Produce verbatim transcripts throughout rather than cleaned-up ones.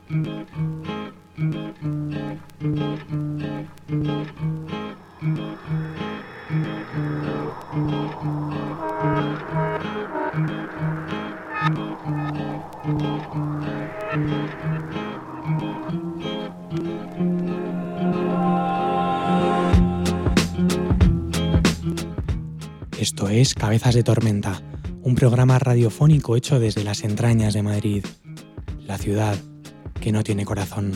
Esto es Cabezas de Tormenta, un programa radiofónico hecho desde las entrañas de Madrid, la ciudad que no tiene corazón.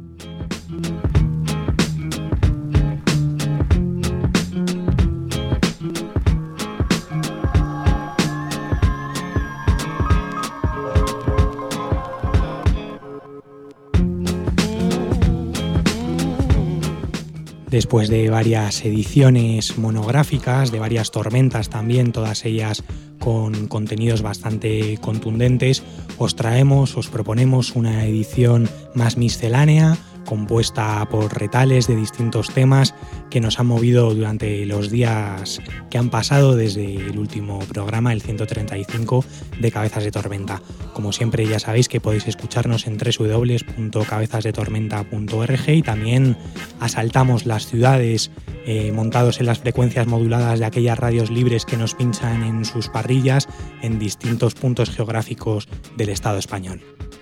Después de varias ediciones monográficas, de varias tormentas también, todas ellas con contenidos bastante contundentes, os traemos, os proponemos una edición más miscelánea, compuesta por retales de distintos temas que nos han movido durante los días que han pasado desde el último programa, el ciento treinta y cinco de Cabezas de Tormenta. Como siempre, ya sabéis que podéis escucharnos en doble u doble u doble u punto cabezas de tormenta punto org y también asaltamos las ciudades eh, montados en las frecuencias moduladas de aquellas radios libres que nos pinchan en sus parrillas en distintos puntos geográficos del Estado español.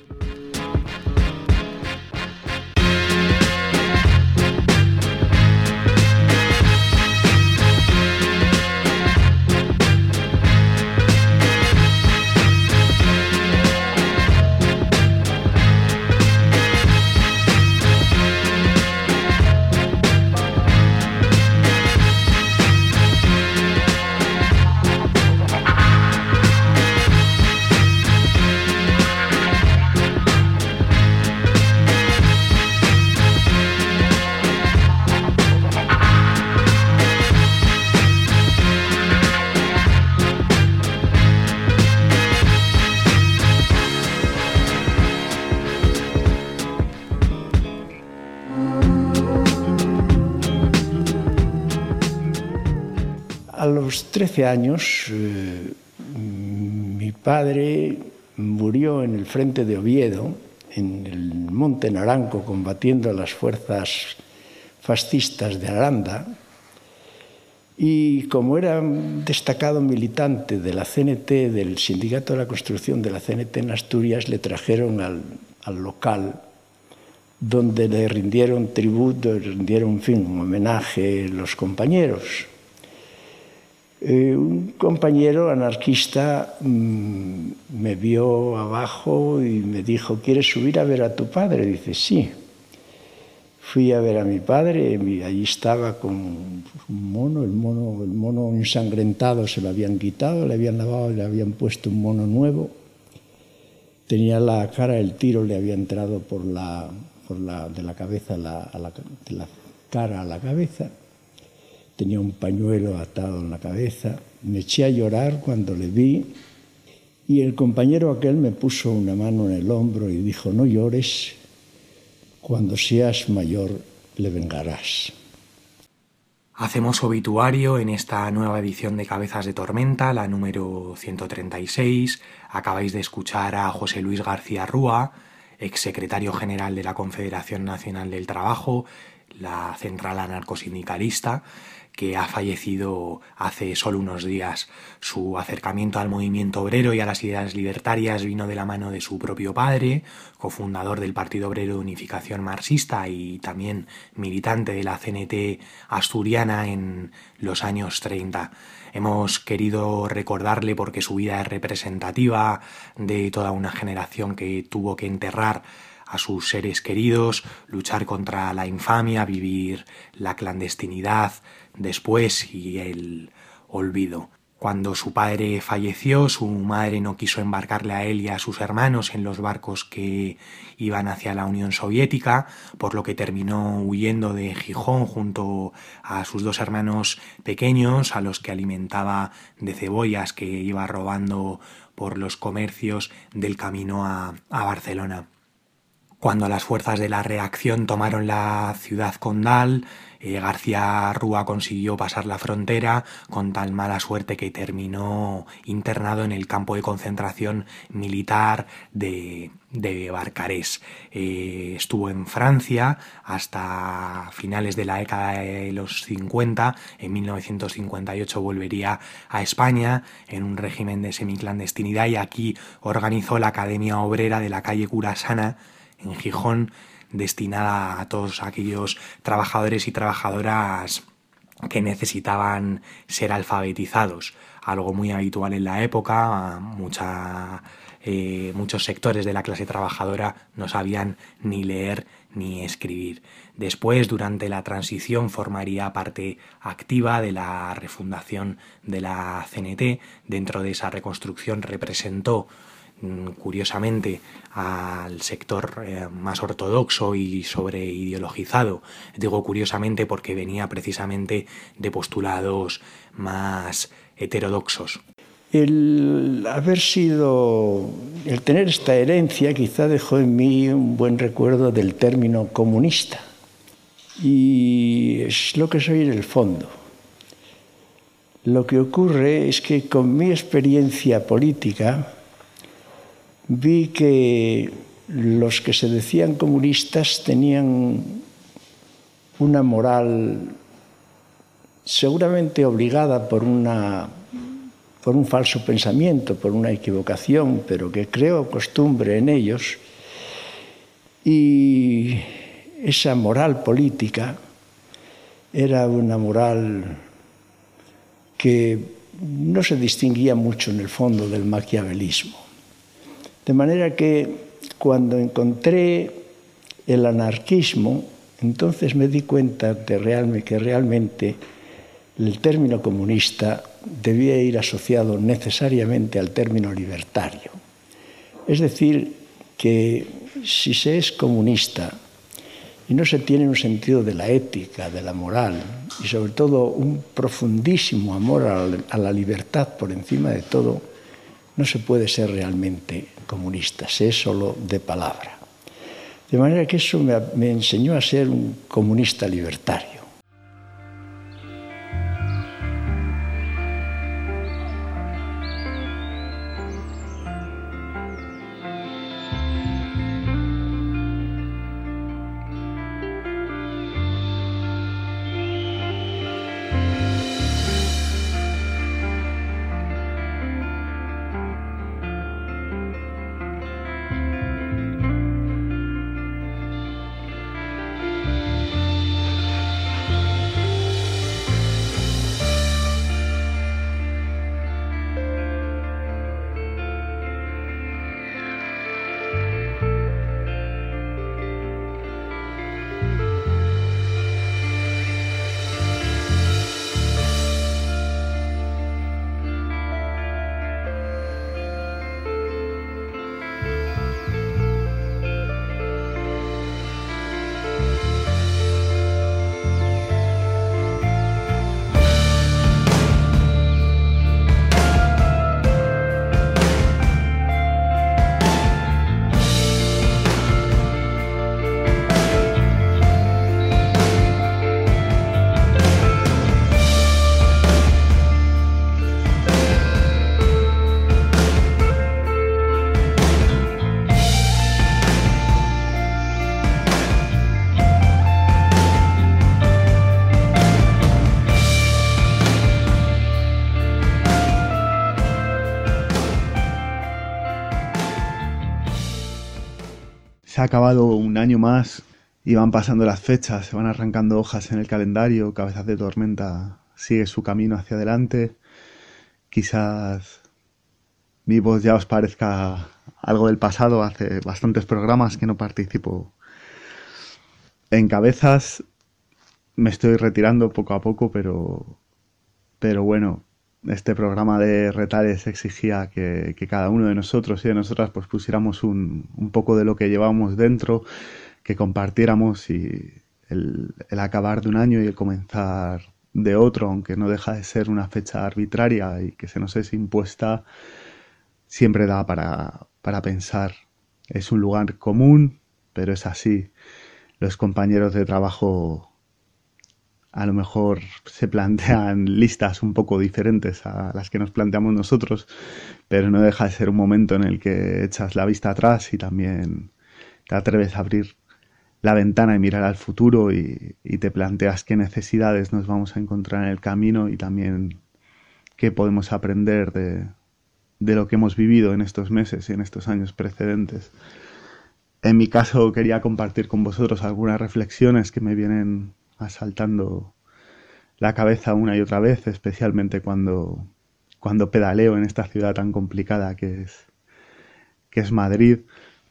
A los trece años, eh, mi padre murió en el frente de Oviedo, en el Monte Naranco, combatiendo a las fuerzas fascistas de Aranda. Y como era un destacado militante de la C N T, del Sindicato de la Construcción de la C N T en Asturias, le trajeron al, al local donde le rindieron tributo, le rindieron, en fin, un homenaje los compañeros. Eh, un compañero anarquista mmm, me vio abajo y me dijo: ¿quieres subir a ver a tu padre? Dice: sí. Fui a ver a mi padre, y allí estaba con un mono, el mono, el mono ensangrentado se lo habían quitado, le habían lavado y le habían puesto un mono nuevo. Tenía la cara, el tiro le había entrado por la, por la, de la cabeza a la, a la, de la cara a la cabeza. Tenía un pañuelo atado en la cabeza. Me eché a llorar cuando le vi y el compañero aquel me puso una mano en el hombro y dijo: no llores, cuando seas mayor le vengarás. Hacemos obituario en esta nueva edición de Cabezas de Tormenta, la número ciento treinta y seis. Acabáis de escuchar a José Luis García Rúa, exsecretario general de la Confederación Nacional del Trabajo, la central anarcosindicalista, que ha fallecido hace solo unos días. Su acercamiento al movimiento obrero y a las ideas libertarias vino de la mano de su propio padre, cofundador del Partido Obrero de Unificación Marxista y también militante de la C N T asturiana en los años treinta. Hemos querido recordarle porque su vida es representativa de toda una generación que tuvo que enterrar a sus seres queridos, luchar contra la infamia, vivir la clandestinidad después y el olvido. Cuando su padre falleció, su madre no quiso embarcarle a él y a sus hermanos en los barcos que iban hacia la Unión Soviética, por lo que terminó huyendo de Gijón junto a sus dos hermanos pequeños, a los que alimentaba de cebollas que iba robando por los comercios del camino a, a Barcelona. Cuando las fuerzas de la reacción tomaron la ciudad condal, eh, García Rúa consiguió pasar la frontera con tan mala suerte que terminó internado en el campo de concentración militar de, de Barcarés. Eh, estuvo en Francia hasta finales de la década de los cincuenta. En mil novecientos cincuenta y ocho volvería a España en un régimen de semiclandestinidad y aquí organizó la Academia Obrera de la calle Curasana en Gijón, destinada a todos aquellos trabajadores y trabajadoras que necesitaban ser alfabetizados, algo muy habitual en la época. Mucha, eh, muchos sectores de la clase trabajadora no sabían ni leer ni escribir. Después, durante la transición, formaría parte activa de la refundación de la C N T. Dentro de esa reconstrucción representó curiosamente al sector eh, más ortodoxo y sobreideologizado. Digo curiosamente porque venía precisamente de postulados más heterodoxos. El haber sido, el tener esta herencia quizá dejó en mí un buen recuerdo del término comunista. Y es lo que soy en el fondo. Lo que ocurre es que con mi experiencia política vi que los que se decían comunistas tenían una moral seguramente obligada por, una, por un falso pensamiento, por una equivocación, pero que creó costumbre en ellos. Y esa moral política era una moral que no se distinguía mucho en el fondo del maquiavelismo. De manera que cuando encontré el anarquismo, entonces me di cuenta de realme, que realmente el término comunista debía ir asociado necesariamente al término libertario. Es decir, que si se es comunista y no se tiene un sentido de la ética, de la moral y sobre todo un profundísimo amor a la libertad por encima de todo, no se puede ser realmente comunista, se es solo de palabra. De manera que eso me, me enseñó a ser un comunista libertario. Se ha acabado un año más y van pasando las fechas, se van arrancando hojas en el calendario, Cabezas de Tormenta sigue su camino hacia adelante. Quizás mi voz ya os parezca algo del pasado, hace bastantes programas que no participo en Cabezas. Me estoy retirando poco a poco, pero, pero bueno, este programa de Retales exigía que, que cada uno de nosotros y de nosotras pues pusiéramos un, un poco de lo que llevábamos dentro, que compartiéramos, y el, el acabar de un año y el comenzar de otro, aunque no deja de ser una fecha arbitraria y que se nos es impuesta, siempre da para, para pensar. Es un lugar común, pero es así. Los compañeros de trabajo a lo mejor se plantean listas un poco diferentes a las que nos planteamos nosotros, pero no deja de ser un momento en el que echas la vista atrás y también te atreves a abrir la ventana y mirar al futuro y, y te planteas qué necesidades nos vamos a encontrar en el camino y también qué podemos aprender de, de lo que hemos vivido en estos meses y en estos años precedentes. En mi caso quería compartir con vosotros algunas reflexiones que me vienen asaltando la cabeza una y otra vez, especialmente cuando, cuando pedaleo en esta ciudad tan complicada que es, que es Madrid.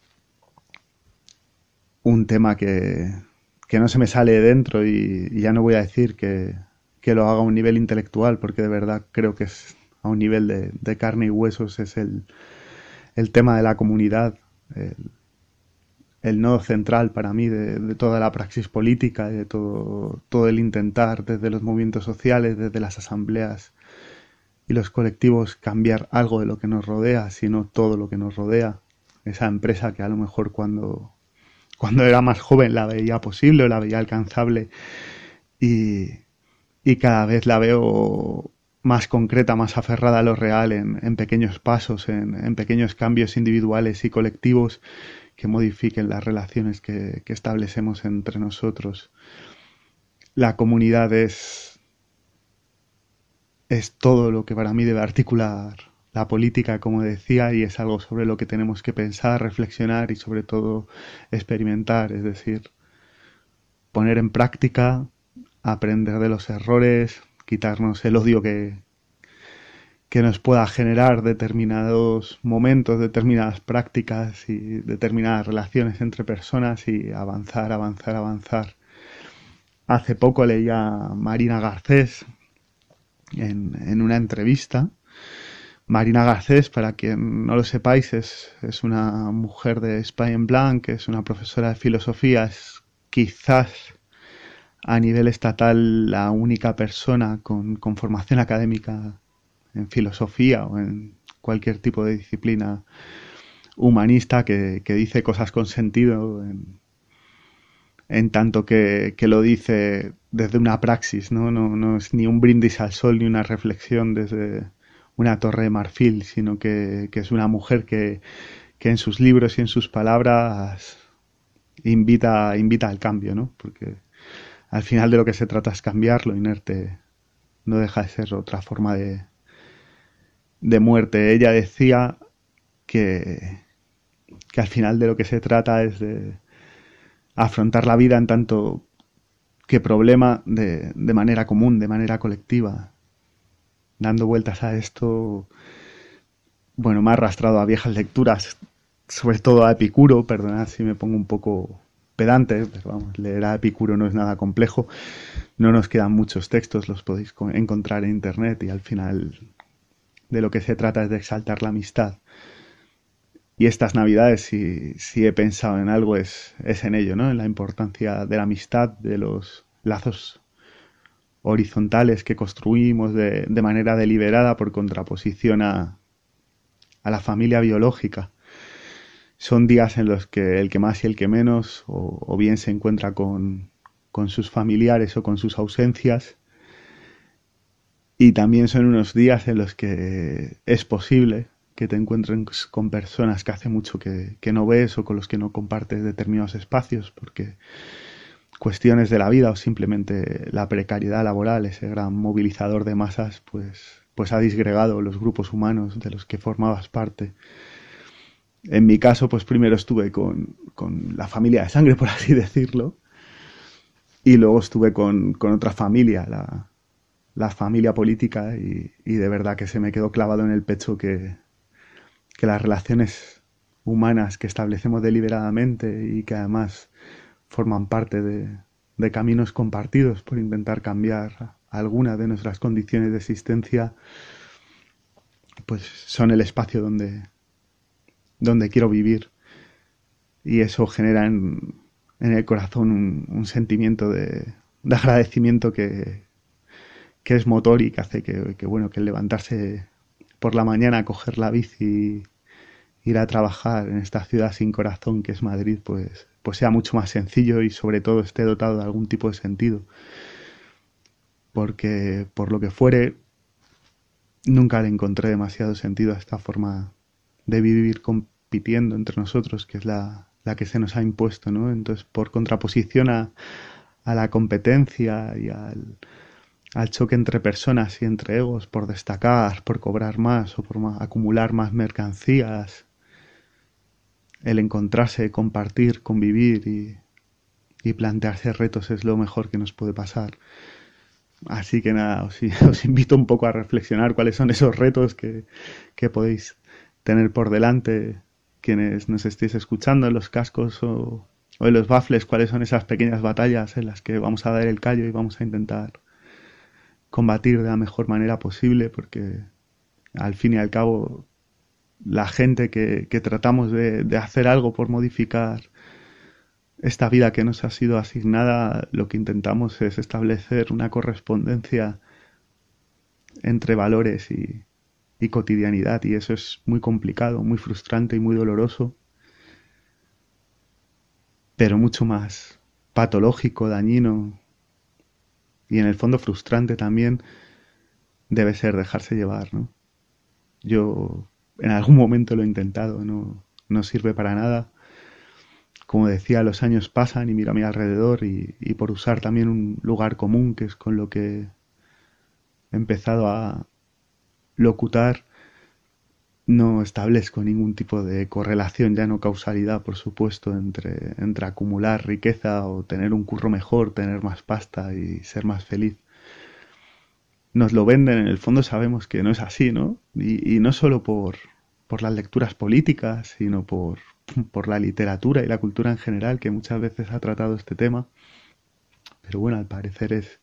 Un tema que, que no se me sale de dentro y, y ya no voy a decir que, que lo haga a un nivel intelectual, porque de verdad creo que es a un nivel de, de carne y huesos, es el, el tema de la comunidad, el, el nodo central para mí de, de toda la praxis política, de todo, todo el intentar desde los movimientos sociales, desde las asambleas y los colectivos cambiar algo de lo que nos rodea, sino todo lo que nos rodea. Esa empresa que a lo mejor cuando, cuando era más joven la veía posible o la veía alcanzable y, y cada vez la veo más concreta, más aferrada a lo real en, en pequeños pasos, en, en pequeños cambios individuales y colectivos que modifiquen las relaciones que, que establecemos entre nosotros. La comunidad es, es todo lo que para mí debe articular la política, como decía, y es algo sobre lo que tenemos que pensar, reflexionar y sobre todo experimentar, es decir, poner en práctica, aprender de los errores, quitarnos el odio que, que nos pueda generar determinados momentos, determinadas prácticas y determinadas relaciones entre personas y avanzar, avanzar, avanzar. Hace poco leía a Marina Garcés en, en una entrevista. Marina Garcés, para quien no lo sepáis, es, es una mujer de España en Blanc, es una profesora de filosofía, es quizás a nivel estatal la única persona con, con formación académica en filosofía o en cualquier tipo de disciplina humanista que, que dice cosas con sentido en, en tanto que, que lo dice desde una praxis, ¿no? No, no es ni un brindis al sol ni una reflexión desde una torre de marfil, sino que, que es una mujer que, que en sus libros y en sus palabras invita, invita al cambio, ¿no? Porque al final de lo que se trata es cambiar, lo inerte no deja de ser otra forma de, de muerte. Ella decía que, que al final de lo que se trata es de afrontar la vida en tanto que problema de, de manera común, de manera colectiva. Dando vueltas a esto, bueno, me ha arrastrado a viejas lecturas, sobre todo a Epicuro, perdonad si me pongo un poco pedante, pero vamos, leer a Epicuro no es nada complejo, no nos quedan muchos textos, los podéis encontrar en internet y al final de lo que se trata es de exaltar la amistad. Y estas navidades, si, si he pensado en algo, es, es en ello, ¿no? En la importancia de la amistad, de los lazos horizontales que construimos de, de manera deliberada por contraposición a, a la familia biológica. Son días en los que el que más y el que menos o, o bien se encuentra con, con sus familiares o con sus ausencias, y también son unos días en los que es posible que te encuentres con personas que hace mucho que, que no ves o con los que no compartes determinados espacios porque cuestiones de la vida o simplemente la precariedad laboral, ese gran movilizador de masas, pues, pues ha disgregado los grupos humanos de los que formabas parte. En mi caso, pues primero estuve con, con la familia de sangre, por así decirlo, y luego estuve con, con otra familia, la, la familia política, y, y de verdad que se me quedó clavado en el pecho que, que las relaciones humanas que establecemos deliberadamente y que además forman parte de, de caminos compartidos por intentar cambiar alguna de nuestras condiciones de existencia, pues son el espacio donde, donde quiero vivir. Y eso genera en, en el corazón un, un sentimiento de, de agradecimiento que, que es motor y que hace que, que, bueno, que el levantarse por la mañana, coger la bici ir a trabajar en esta ciudad sin corazón que es Madrid, pues, pues sea mucho más sencillo y sobre todo esté dotado de algún tipo de sentido. Porque por lo que fuere, nunca le encontré demasiado sentido a esta forma de vivir compitiendo entre nosotros, que es la, la que se nos ha impuesto, ¿no? Entonces, por contraposición a, a la competencia y al, al choque entre personas y entre egos, por destacar, por cobrar más o por más, acumular más mercancías, el encontrarse, compartir, convivir y, y plantearse retos es lo mejor que nos puede pasar. Así que nada, os, os invito un poco a reflexionar cuáles son esos retos que, que podéis tener por delante quienes nos estéis escuchando en los cascos o, o en los baffles, cuáles son esas pequeñas batallas en las que vamos a dar el callo y vamos a intentar combatir de la mejor manera posible, porque al fin y al cabo la gente que, que tratamos de, de hacer algo por modificar esta vida que nos ha sido asignada, lo que intentamos es establecer una correspondencia entre valores y, y cotidianidad, y eso es muy complicado, muy frustrante y muy doloroso, pero mucho más patológico, dañino y en el fondo frustrante también debe ser dejarse llevar, ¿no? Yo en algún momento lo he intentado, no, no sirve para nada. Como decía, los años pasan y miro a mi alrededor y, y por usar también un lugar común, que es con lo que he empezado a locutar, no establezco ningún tipo de correlación, ya no causalidad, por supuesto, entre, entre acumular riqueza o tener un curro mejor, tener más pasta y ser más feliz. Nos lo venden, en el fondo sabemos que no es así, ¿no? Y, y no solo por, por las lecturas políticas, sino por, por la literatura y la cultura en general, que muchas veces ha tratado este tema. Pero bueno, al parecer es,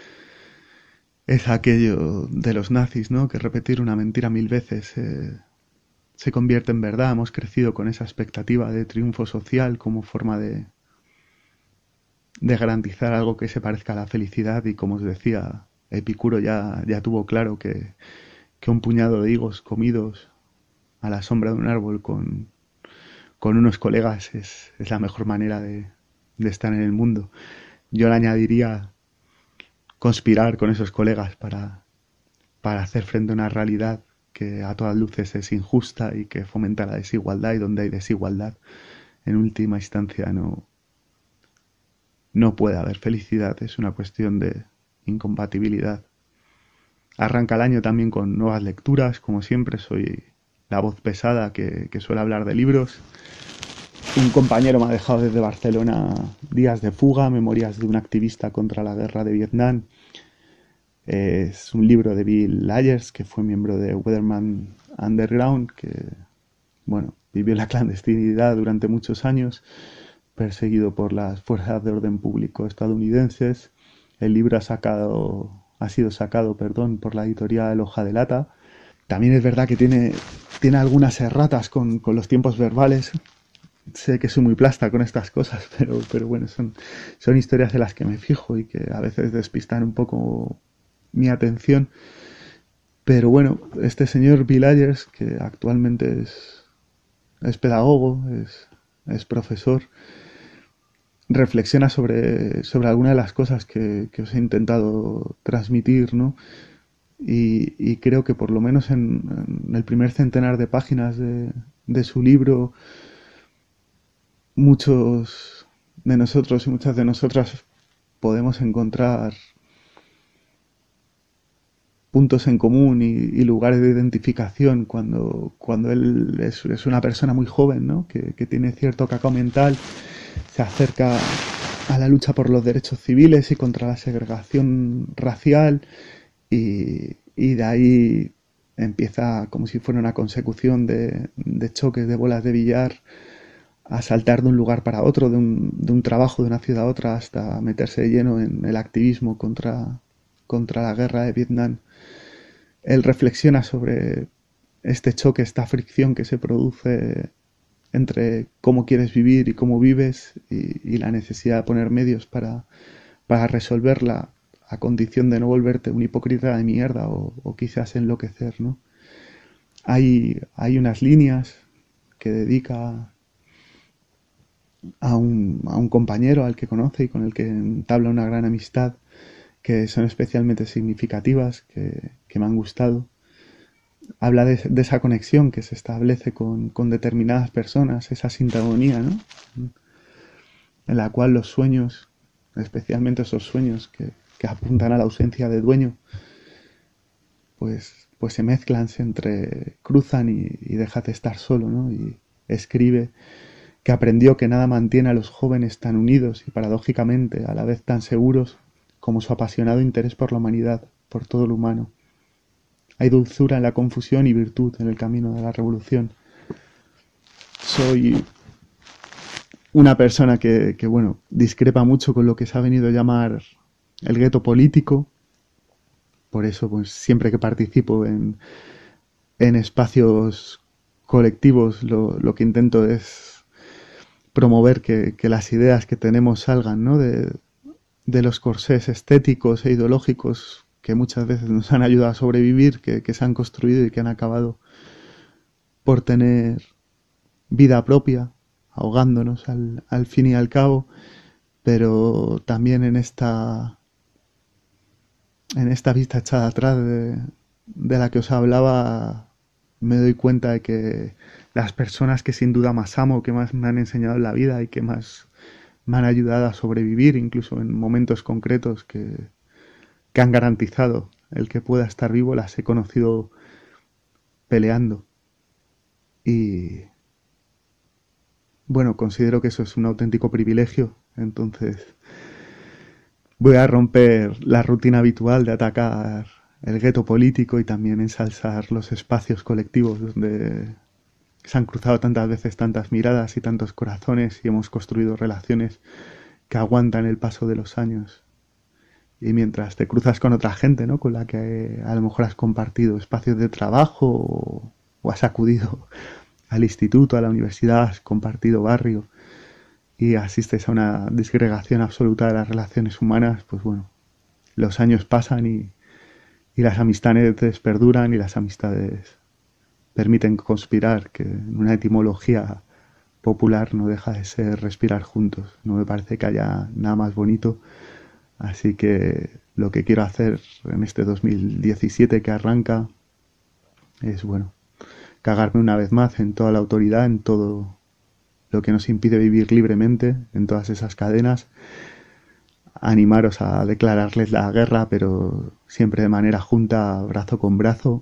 es aquello de los nazis, ¿no? Que repetir una mentira mil veces eh, se convierte en verdad. Hemos crecido con esa expectativa de triunfo social como forma de, de garantizar algo que se parezca a la felicidad, y como os decía, Epicuro ya, ya tuvo claro que, que un puñado de higos comidos a la sombra de un árbol con, con unos colegas es, es la mejor manera de, de estar en el mundo. Yo le añadiría conspirar con esos colegas para, para hacer frente a una realidad que a todas luces es injusta y que fomenta la desigualdad, y donde hay desigualdad, en última instancia no, no puede haber felicidad, es una cuestión de incompatibilidad. Arranca el año también con nuevas lecturas, como siempre soy la voz pesada que, que suele hablar de libros. Un compañero me ha dejado desde Barcelona Días de fuga, memorias de un activista contra la guerra de Vietnam. Es un libro de Bill Ayers, que fue miembro de Weatherman Underground, que bueno, vivió en la clandestinidad durante muchos años, perseguido por las fuerzas de orden público estadounidenses. El libro ha sacado, ha sido sacado, perdón, por la editorial Hoja de Lata. También es verdad que tiene, tiene algunas erratas con, con los tiempos verbales. Sé que soy muy plasta con estas cosas, pero, pero bueno, son, son historias de las que me fijo y que a veces despistan un poco mi atención. Pero bueno, este señor Bill Ayers, que actualmente es, es pedagogo, es, es profesor, reflexiona sobre, sobre algunas de las cosas que, que os he intentado transmitir, ¿no? Y, y creo que por lo menos en, en el primer centenar de páginas de, de su libro, muchos de nosotros y muchas de nosotras podemos encontrar puntos en común y, y lugares de identificación cuando, cuando él es, es una persona muy joven, ¿no? que, que tiene cierto cacao mental, se acerca a la lucha por los derechos civiles y contra la segregación racial, y, y de ahí empieza como si fuera una consecución de, de choques de bolas de billar, a saltar de un lugar para otro, de un, de un trabajo, de una ciudad a otra, hasta meterse de lleno en el activismo contra, contra la guerra de Vietnam. Él reflexiona sobre este choque, esta fricción que se produce entre cómo quieres vivir y cómo vives, y, y la necesidad de poner medios para, para resolverla, a condición de no volverte un hipócrita de mierda o, o quizás enloquecer, ¿no? Hay, hay unas líneas que dedica a un, a un compañero al que conoce y con el que entabla una gran amistad, que son especialmente significativas, que, que me han gustado. Habla de, de esa conexión que se establece con, con determinadas personas, esa sintonía, ¿no? En la cual los sueños, especialmente esos sueños que, que apuntan a la ausencia de dueño, pues, pues se mezclan, se entrecruzan y, y déjate estar solo, ¿no? Y escribe que aprendió que nada mantiene a los jóvenes tan unidos y paradójicamente a la vez tan seguros como su apasionado interés por la humanidad, por todo lo humano. Hay dulzura en la confusión y virtud en el camino de la revolución. Soy una persona que, que, bueno, discrepa mucho con lo que se ha venido a llamar el gueto político. Por eso, pues, siempre que participo en, en espacios colectivos, lo, lo que intento es promover que, que las ideas que tenemos salgan, ¿no?, de, de los corsés estéticos e ideológicos que muchas veces nos han ayudado a sobrevivir, que, que se han construido y que han acabado por tener vida propia, ahogándonos al, al fin y al cabo, pero también en esta en esta vista echada atrás de, de la que os hablaba, me doy cuenta de que las personas que sin duda más amo, que más me han enseñado en la vida y que más me han ayudado a sobrevivir, incluso en momentos concretos que, que han garantizado el que pueda estar vivo, las he conocido peleando. Y bueno, considero que eso es un auténtico privilegio. Entonces voy a romper la rutina habitual de atacar el gueto político y también ensalzar los espacios colectivos donde se han cruzado tantas veces tantas miradas y tantos corazones y hemos construido relaciones que aguantan el paso de los años. Y mientras te cruzas con otra gente, ¿no?, con la que a lo mejor has compartido espacios de trabajo o, o has acudido al instituto, a la universidad, has compartido barrio y asistes a una disgregación absoluta de las relaciones humanas, pues bueno, los años pasan y, y las amistades perduran y las amistades permiten conspirar, que en una etimología popular no deja de ser respirar juntos. No me parece que haya nada más bonito. Así que lo que quiero hacer en este dos mil diecisiete que arranca es, bueno, cagarme una vez más en toda la autoridad, en todo lo que nos impide vivir libremente, en todas esas cadenas, animaros a declararles la guerra, pero siempre de manera junta, brazo con brazo,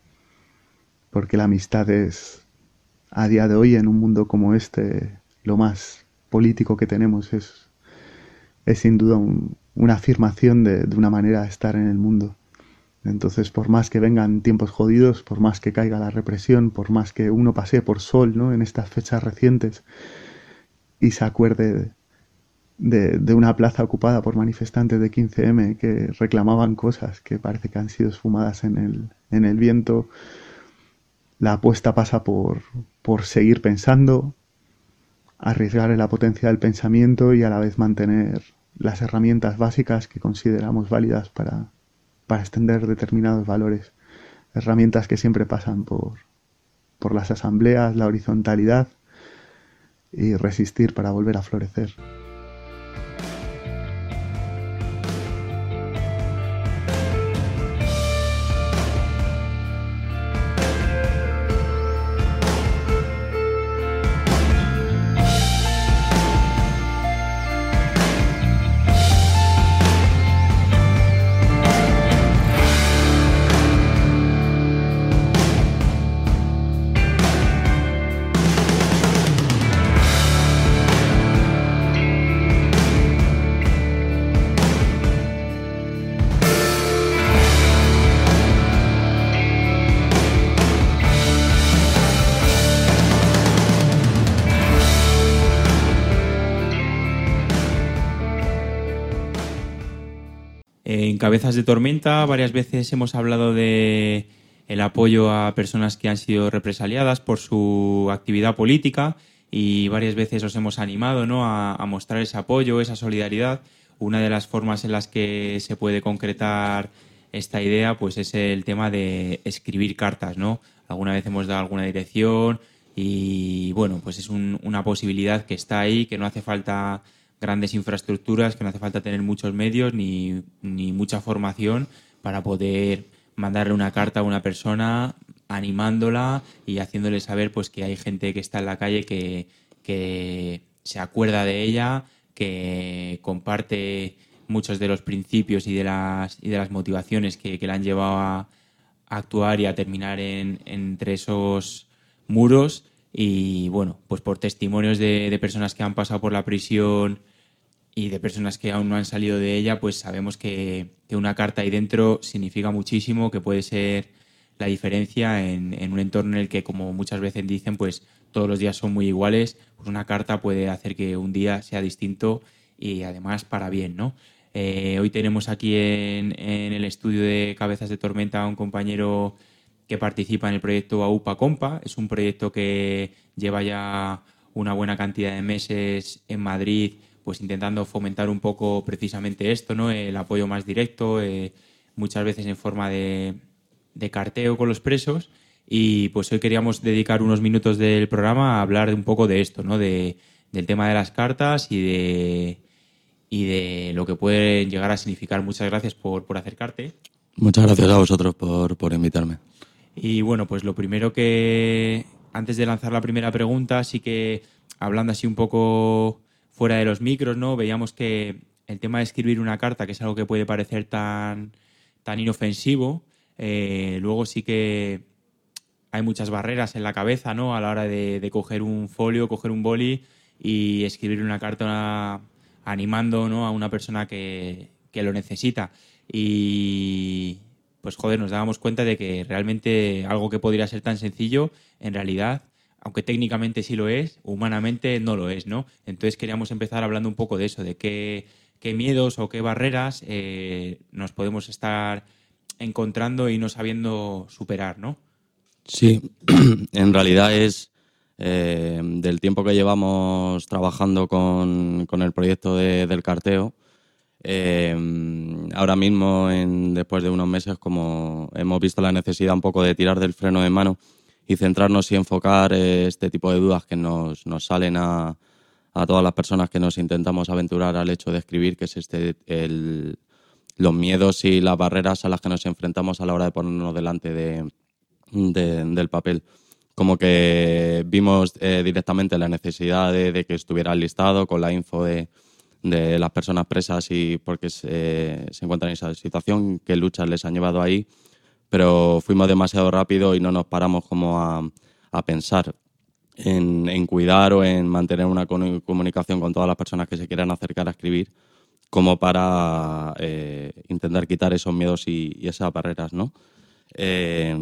porque la amistad es, a día de hoy, en un mundo como este, lo más político que tenemos, es, es sin duda un, una afirmación de, de una manera de estar en el mundo. Entonces, por más que vengan tiempos jodidos, por más que caiga la represión, por más que uno pase por sol, ¿no?, en estas fechas recientes y se acuerde de, de, de una plaza ocupada por manifestantes de quince eme que reclamaban cosas que parece que han sido esfumadas en el, en el viento, la apuesta pasa por, por seguir pensando, arriesgar en la potencia del pensamiento y a la vez mantener las herramientas básicas que consideramos válidas para, para extender determinados valores. Herramientas que siempre pasan por, por las asambleas, la horizontalidad y resistir para volver a florecer. En Cabezas de Tormenta varias veces hemos hablado de el apoyo a personas que han sido represaliadas por su actividad política y varias veces os hemos animado, ¿no?, a, a mostrar ese apoyo, esa solidaridad. Una de las formas en las que se puede concretar esta idea pues es el tema de escribir cartas, ¿no? Alguna vez hemos dado alguna dirección Y bueno, pues es un, una posibilidad que está ahí, que no hace falta grandes infraestructuras, que no hace falta tener muchos medios ni, ni mucha formación para poder mandarle una carta a una persona animándola y haciéndole saber pues que hay gente que está en la calle que, que se acuerda de ella, que comparte muchos de los principios y de las, y de las motivaciones que, que le han llevado a, a actuar y a terminar en, entre esos muros. Y bueno, pues por testimonios de, de personas que han pasado por la prisión y de personas que aún no han salido de ella, pues sabemos que, que una carta ahí dentro significa muchísimo, que puede ser la diferencia en, en un entorno en el que, como muchas veces dicen, pues todos los días son muy iguales. Pues una carta puede hacer que un día sea distinto y además para bien, ¿no? Eh, hoy tenemos aquí en, en el estudio de Cabezas de Tormenta a un compañero que participa en el proyecto AUPA Compa. Es un proyecto que lleva ya una buena cantidad de meses en Madrid, pues intentando fomentar un poco precisamente esto, ¿no? El apoyo más directo, eh, muchas veces en forma de, de carteo con los presos. Y pues hoy queríamos dedicar unos minutos del programa a hablar un poco de esto, ¿no? De, del tema de las cartas y de, y de lo que pueden llegar a significar. Muchas gracias por, por acercarte. Muchas gracias a vosotros por, por invitarme. Y bueno, pues lo primero que, antes de lanzar la primera pregunta, sí que hablando así un poco fuera de los micros, ¿no? Veíamos que el tema de escribir una carta, que es algo que puede parecer tan, tan inofensivo, eh, luego sí que hay muchas barreras en la cabeza, ¿no? A la hora de, de coger un folio, coger un boli y escribir una carta animando, ¿no? A una persona que, que lo necesita. Y pues joder, nos dábamos cuenta de que realmente algo que podría ser tan sencillo, en realidad, aunque técnicamente sí lo es, humanamente no lo es, ¿no? Entonces queríamos empezar hablando un poco de eso, de qué, qué miedos o qué barreras eh, nos podemos estar encontrando y no sabiendo superar, ¿no? Sí, en realidad es eh, del tiempo que llevamos trabajando con, con el proyecto de, del carteo. Eh, ahora mismo, en, después de unos meses, como hemos visto la necesidad un poco de tirar del freno de mano y centrarnos y enfocar eh, este tipo de dudas que nos, nos salen a, a todas las personas que nos intentamos aventurar al hecho de escribir, que es este el, los miedos y las barreras a las que nos enfrentamos a la hora de ponernos delante de, de, del papel. Como que vimos eh, directamente la necesidad de, de que estuviera listado con la info de de las personas presas y porque se, se encuentran en esa situación, qué luchas les han llevado ahí, pero fuimos demasiado rápido y no nos paramos como a, a pensar en, en cuidar o en mantener una comunicación con todas las personas que se quieran acercar a escribir, como para eh, intentar quitar esos miedos y, y esas barreras, ¿no? Eh,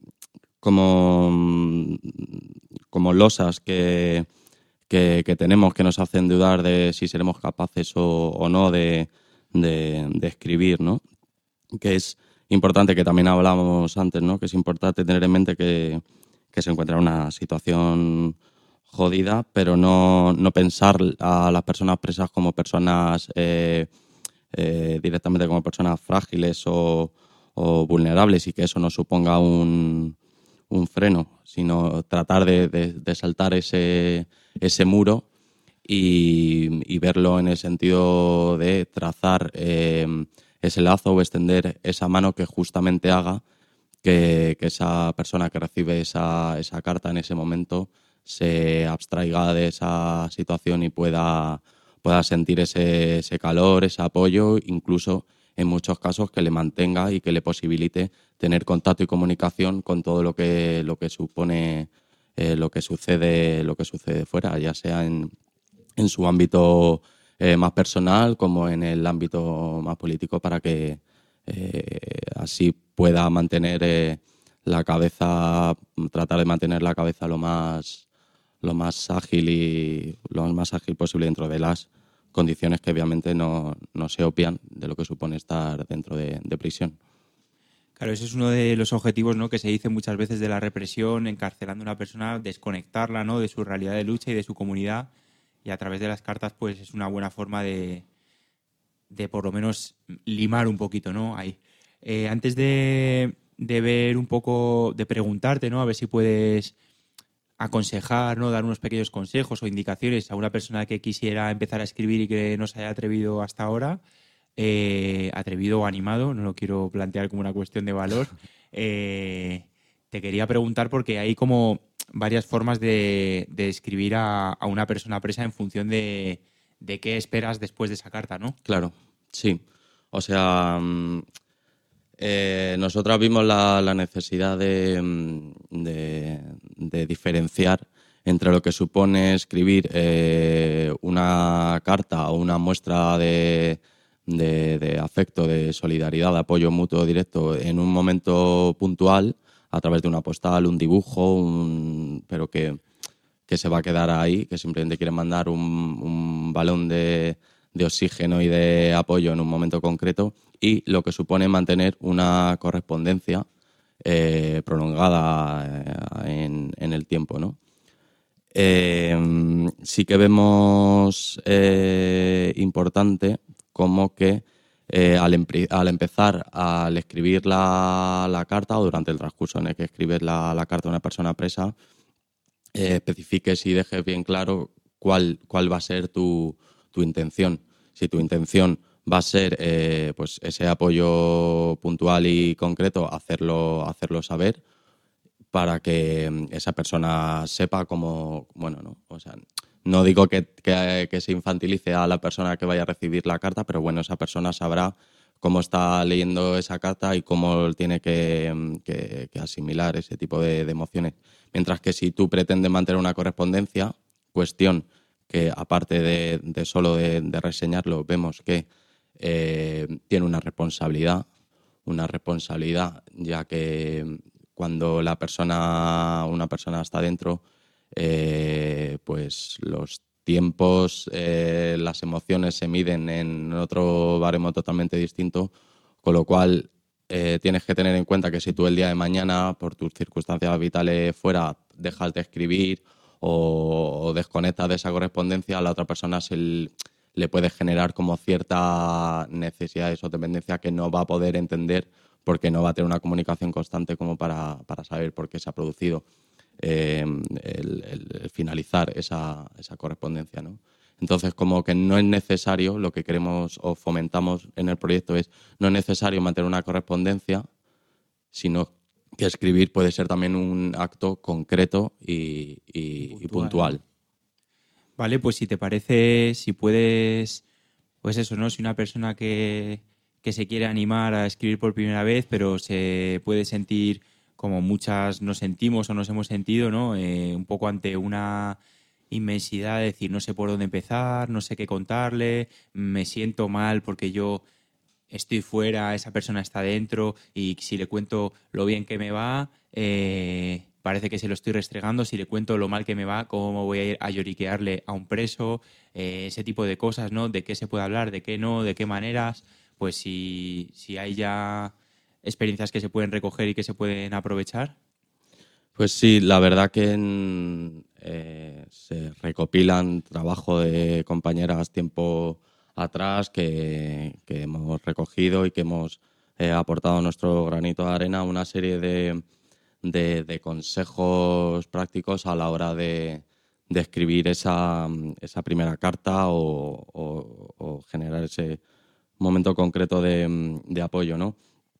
como, como losas que Que, que tenemos que nos hacen dudar de si seremos capaces o, o no de, de, de escribir, ¿no? Que es importante, que también hablábamos antes, ¿no? Que es importante tener en mente que, que se encuentra en una situación jodida, pero no, no pensar a las personas presas como personas eh, eh, directamente como personas frágiles o, o vulnerables y que eso no suponga un, un freno, sino tratar de, de, de saltar ese ese muro y, y verlo en el sentido de trazar eh, ese lazo o extender esa mano que justamente haga que, que esa persona que recibe esa, esa carta en ese momento se abstraiga de esa situación y pueda, pueda sentir ese, ese calor, ese apoyo, incluso en muchos casos que le mantenga y que le posibilite tener contacto y comunicación con todo lo que, lo que supone Eh, lo que sucede lo que sucede fuera, ya sea en, en su ámbito eh, más personal como en el ámbito más político, para que eh, así pueda mantener eh, la cabeza, tratar de mantener la cabeza lo más lo más ágil y lo más ágil posible dentro de las condiciones que obviamente no, no se obvian de lo que supone estar dentro de, de prisión. Claro, ese es uno de los objetivos, ¿no?, que se dice muchas veces de la represión, encarcelando a una persona, desconectarla, ¿no?, de su realidad de lucha y de su comunidad, y a través de las cartas pues es una buena forma de, de por lo menos limar un poquito, ¿no? Ahí. Eh, antes de, de ver un poco, de preguntarte, ¿no?, a ver si puedes aconsejar, ¿no? Dar unos pequeños consejos o indicaciones a una persona que quisiera empezar a escribir y que no se haya atrevido hasta ahora, eh, atrevido o animado, no lo quiero plantear como una cuestión de valor, eh, te quería preguntar porque hay como varias formas de, de escribir a, a una persona presa en función de, de qué esperas después de esa carta, ¿no? Claro, sí. O sea, eh, nosotros vimos la, la necesidad de, de, de diferenciar entre lo que supone escribir eh, una carta o una muestra de, de, de afecto, de solidaridad, de apoyo mutuo directo en un momento puntual, a través de una postal, un dibujo, un, pero que, que se va a quedar ahí, que simplemente quiere mandar un, un balón de, de oxígeno y de apoyo en un momento concreto, y lo que supone mantener una correspondencia eh, prolongada en, en el tiempo, ¿no? Eh, sí que vemos eh, importante como que eh, al, empri- al empezar, al escribir la, la carta o durante el transcurso en el que escribes la, la carta a una persona presa, eh, especifiques y dejes bien claro cuál, cuál va a ser tu, tu intención. Si tu intención va a ser eh, pues ese apoyo puntual y concreto, hacerlo, hacerlo saber, para que esa persona sepa cómo, bueno, no, o sea, no digo que, que, que se infantilice a la persona que vaya a recibir la carta, pero bueno, esa persona sabrá cómo está leyendo esa carta y cómo tiene que, que, que asimilar ese tipo de, de emociones. Mientras que si tú pretendes mantener una correspondencia, cuestión que aparte de, de solo de, de reseñarlo, vemos que eh, tiene una responsabilidad, una responsabilidad, ya que cuando la persona, una persona está dentro, eh, pues los tiempos, eh, las emociones se miden en otro baremo totalmente distinto, con lo cual eh, tienes que tener en cuenta que si tú el día de mañana, por tus circunstancias vitales fuera, dejas de escribir o, o desconectas de esa correspondencia, a la otra persona se le puede generar como cierta necesidad o dependencia que no va a poder entender, porque no va a tener una comunicación constante como para, para saber por qué se ha producido eh, el, el finalizar esa, esa correspondencia, ¿no? Entonces, como que no es necesario, lo que queremos o fomentamos en el proyecto es, no es necesario mantener una correspondencia, sino que escribir puede ser también un acto concreto y, y, puntual. y puntual. Vale, pues si te parece, si puedes, pues eso, ¿no? Si una persona que... que se quiere animar a escribir por primera vez, pero se puede sentir como muchas nos sentimos o nos hemos sentido, ¿no? Eh, un poco ante una inmensidad de decir, no sé por dónde empezar, no sé qué contarle, me siento mal porque yo estoy fuera, esa persona está dentro y si le cuento lo bien que me va, eh, parece que se lo estoy restregando. Si le cuento lo mal que me va, cómo voy a ir a lloriquearle a un preso, eh, ese tipo de cosas, ¿no? De qué se puede hablar, de qué no, de qué maneras. Pues si, si hay ya experiencias que se pueden recoger y que se pueden aprovechar. Pues sí, la verdad que en, eh, se recopilan trabajo de compañeras tiempo atrás que, que hemos recogido y que hemos eh, aportado nuestro granito de arena, una serie de, de, de consejos prácticos a la hora de, de escribir esa, esa primera carta o, o, o generar ese momento concreto de, de apoyo, ¿no?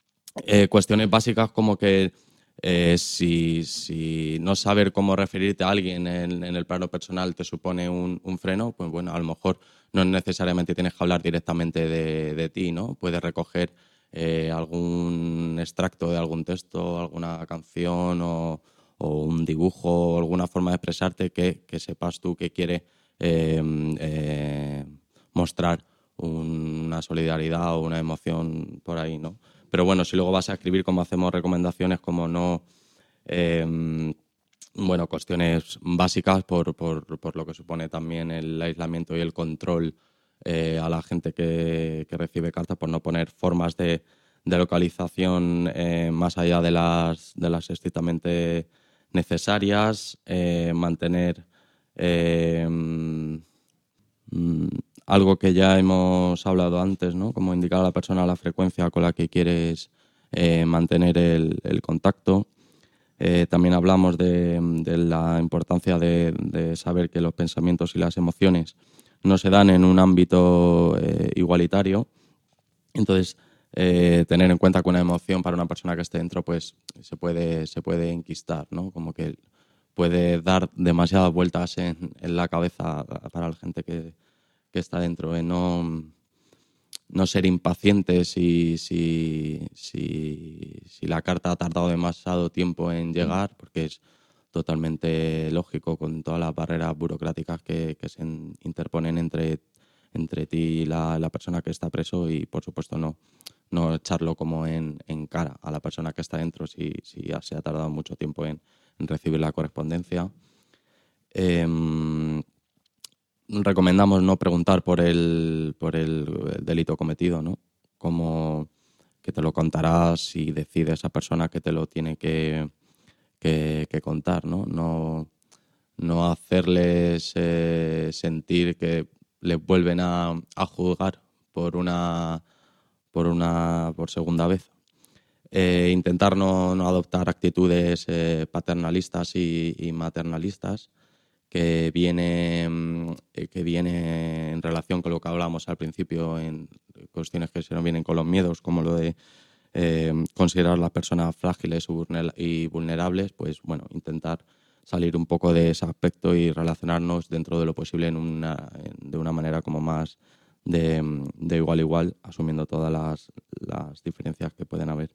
Eh, cuestiones básicas como que eh, si, si no saber cómo referirte a alguien en, en el plano personal te supone un, un freno, pues bueno, a lo mejor no necesariamente tienes que hablar directamente de, de ti, ¿no? Puedes recoger eh, algún extracto de algún texto, alguna canción o, o un dibujo o alguna forma de expresarte que, que sepas tú que quiere eh, eh, mostrar una solidaridad o una emoción por ahí, ¿no? Pero bueno, si luego vas a escribir, como hacemos recomendaciones, como no, eh, bueno, cuestiones básicas por, por, por lo que supone también el aislamiento y el control eh, a la gente que, que recibe cartas, por no poner formas de, de localización eh, más allá de las, de las estrictamente necesarias, eh, mantener eh, mm, algo que ya hemos hablado antes, ¿no? Como indicar a la persona la frecuencia con la que quieres eh, mantener el, el contacto. Eh, también hablamos de, de la importancia de, de saber que los pensamientos y las emociones no se dan en un ámbito eh, igualitario. Entonces, eh, tener en cuenta que una emoción para una persona que esté dentro, pues se puede, se puede enquistar, ¿no? Como que puede dar demasiadas vueltas en, en la cabeza para la gente que, que está dentro. ¿eh? No, no ser impacientes si, si, si, si la carta ha tardado demasiado tiempo en llegar, porque es totalmente lógico con todas las barreras burocráticas que, que se interponen entre, entre ti y la, la persona que está preso y, por supuesto, no, no echarlo como en, en cara a la persona que está dentro si, si ya se ha tardado mucho tiempo en, en recibir la correspondencia. Eh, recomendamos no preguntar por el, por el, el delito cometido, ¿no? Como que te lo contará si decide esa persona que te lo tiene que, que, que contar, ¿no? No, no hacerles eh, sentir que les vuelven a, a juzgar por una, por una por segunda vez. Eh, intentar no, no adoptar actitudes eh, paternalistas y, y maternalistas, que viene, que viene en relación con lo que hablábamos al principio, en cuestiones que se nos vienen con los miedos, como lo de eh, considerar a las personas frágiles y vulnerables, pues bueno, intentar salir un poco de ese aspecto y relacionarnos dentro de lo posible en una, de una manera como más de, de igual a igual, asumiendo todas las, las diferencias que pueden haber.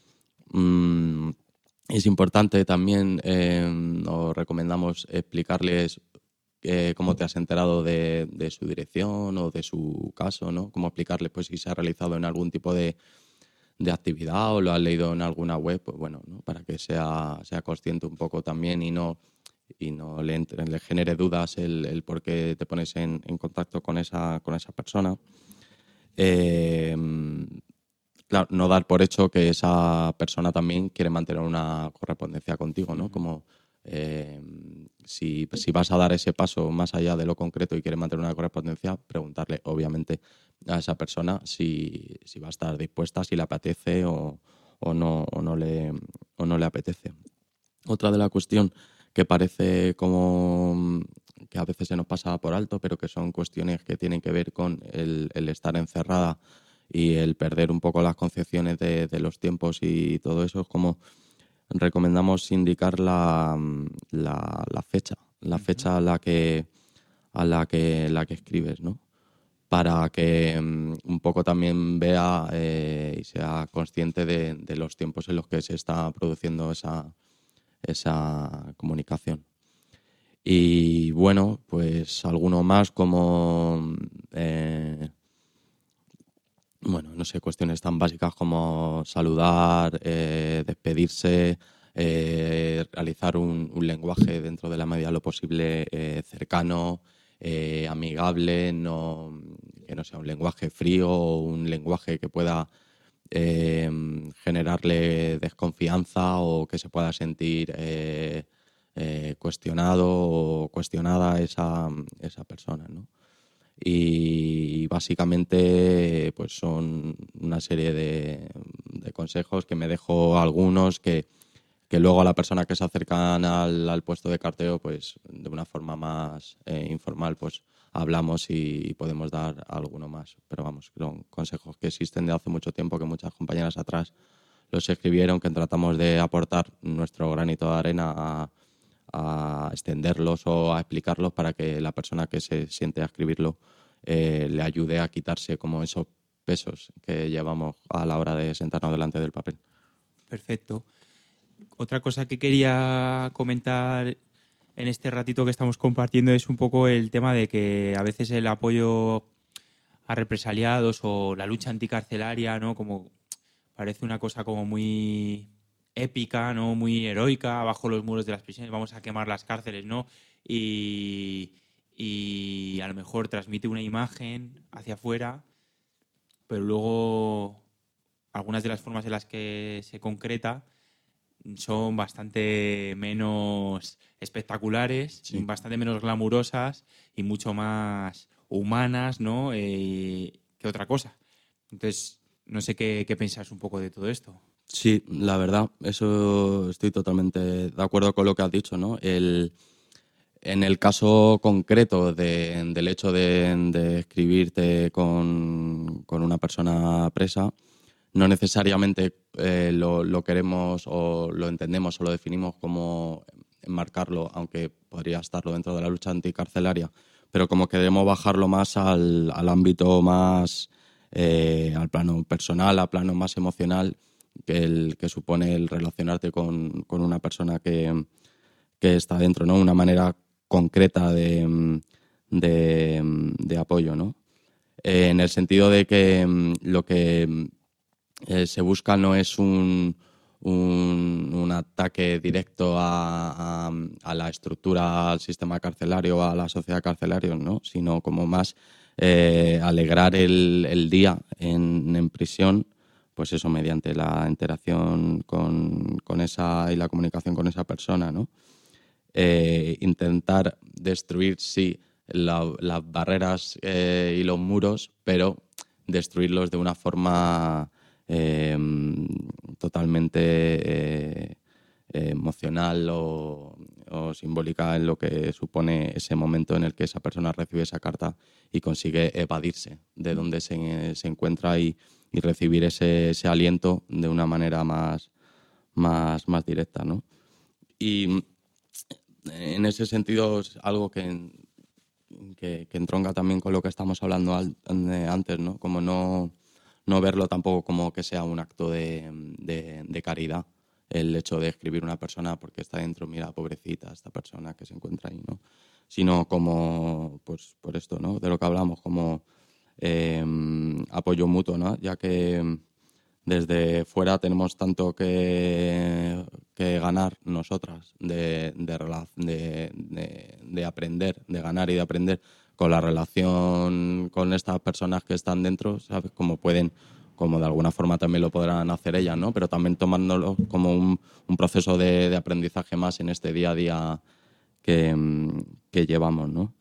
Mm, Es importante también, eh, os recomendamos explicarles eh, cómo te has enterado de, de su dirección o de su caso, ¿no? Cómo explicarles pues, si se ha realizado en algún tipo de, de actividad o lo has leído en alguna web, pues bueno, ¿no? Para que sea, sea consciente un poco también y no, y no le, entre, le genere dudas el, el por qué te pones en, en contacto con esa, con esa persona. Eh, Claro, no dar por hecho que esa persona también quiere mantener una correspondencia contigo, ¿no? Como eh, si, si vas a dar ese paso más allá de lo concreto y quiere mantener una correspondencia, preguntarle, obviamente, a esa persona si, si va a estar dispuesta, si le apetece o, o, no, o, no le, o no le apetece. Otra de la cuestión que parece como que a veces se nos pasa por alto, pero que son cuestiones que tienen que ver con el, el estar encerrada y el perder un poco las concepciones de, de los tiempos y todo eso, es como recomendamos indicar la, la, la fecha, la fecha a la que a la que la que escribes, ¿no? Para que um, un poco también vea eh, y sea consciente de, de los tiempos en los que se está produciendo esa, esa comunicación. Y bueno, pues alguno más como eh, bueno, no sé, cuestiones tan básicas como saludar, eh, despedirse, eh, realizar un, un lenguaje dentro de la medida de lo posible eh, cercano, eh, amigable, no, que no sea un lenguaje frío o un lenguaje que pueda eh, generarle desconfianza o que se pueda sentir eh, eh, cuestionado o cuestionada esa, esa persona, ¿no? Y básicamente pues son una serie de, de consejos que me dejo algunos que, que luego a la persona que se acercan al, al puesto de carteo pues de una forma más eh, informal pues hablamos y podemos dar alguno más, pero vamos, son consejos que existen de hace mucho tiempo, que muchas compañeras atrás los escribieron, que tratamos de aportar nuestro granito de arena a, a extenderlos o a explicarlos para que la persona que se siente a escribirlo eh, le ayude a quitarse como esos pesos que llevamos a la hora de sentarnos delante del papel. Perfecto. Otra cosa que quería comentar en este ratito que estamos compartiendo es un poco el tema de que a veces el apoyo a represaliados o la lucha anticarcelaria, ¿no? Como parece una cosa como muy épica, ¿no? Muy heroica, bajo los muros de las prisiones, vamos a quemar las cárceles, ¿no? Y, y a lo mejor transmite una imagen hacia afuera, pero luego algunas de las formas en las que se concreta son bastante menos espectaculares, sí. Bastante menos glamurosas y mucho más humanas, ¿no? Eh, que otra cosa. Entonces, no sé qué, qué pensás un poco de todo esto. Sí, la verdad, eso estoy totalmente de acuerdo con lo que has dicho, ¿no? El, en el caso concreto de, del hecho de, de escribirte con, con una persona presa, no necesariamente eh, lo, lo queremos o lo entendemos o lo definimos como enmarcarlo, aunque podría estarlo dentro de la lucha anticarcelaria, pero como queremos bajarlo más al, al ámbito más, eh, al plano personal, al plano más emocional, que, el, que supone el relacionarte con, con una persona que, que está dentro, ¿no? Una manera concreta de, de, de apoyo, ¿no? Eh, en el sentido de que lo que eh, se busca no es un, un, un ataque directo a, a, a la estructura, al sistema carcelario, a la sociedad carcelaria, ¿no? Sino como más eh, alegrar el, el día en, en prisión, pues eso, mediante la interacción con, con esa y la comunicación con esa persona, ¿no? Eh, intentar destruir, sí, la, las barreras eh, y los muros, pero destruirlos de una forma eh, totalmente eh, emocional o, o simbólica en lo que supone ese momento en el que esa persona recibe esa carta y consigue evadirse de donde se, se encuentra y, y recibir ese, ese aliento de una manera más, más, más directa, ¿no? Y en ese sentido es algo que, que, que entronca también con lo que estamos hablando al, antes, ¿no? Como no, no verlo tampoco como que sea un acto de, de, de caridad, el hecho de escribir una persona porque está dentro, mira, pobrecita, esta persona que se encuentra ahí, ¿no? Sino como, pues, por esto, ¿no? De lo que hablamos, como eh, apoyo mutuo, ¿no? Ya que desde fuera tenemos tanto que, que ganar nosotras de, de, de, de, de aprender, de ganar y de aprender con la relación con estas personas que están dentro, ¿sabes? Como pueden, como de alguna forma también lo podrán hacer ellas, ¿no? Pero también tomándolo como un, un proceso de, de aprendizaje más en este día a día que, que llevamos, ¿no?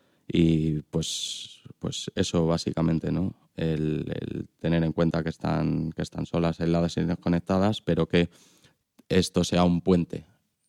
Y pues, pues eso básicamente, ¿no? El, el tener en cuenta que están, que están solas, aisladas y desconectadas, pero que esto sea un puente